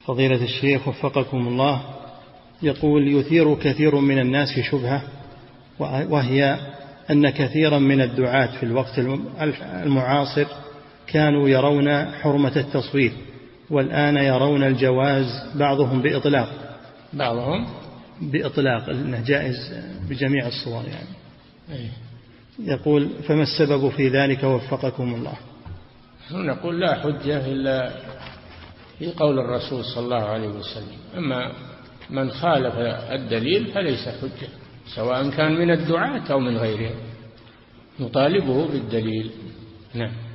فضيلة الشيخ وفقكم الله، يقول: يثير كثير من الناس شبهة، وهي أن كثيرا من الدعاة في الوقت المعاصر كانوا يرون حرمة التصوير، والآن يرون الجواز، بعضهم بإطلاق أنه جائز بجميع الصور يعني. يقول: فما السبب في ذلك وفقكم الله؟ نقول: لا حجة إلا في قول الرسول صلى الله عليه وسلم، أما من خالف الدليل فليس حجة، سواء كان من الدعاة أو من غيرهم، نطالبه بالدليل. نعم.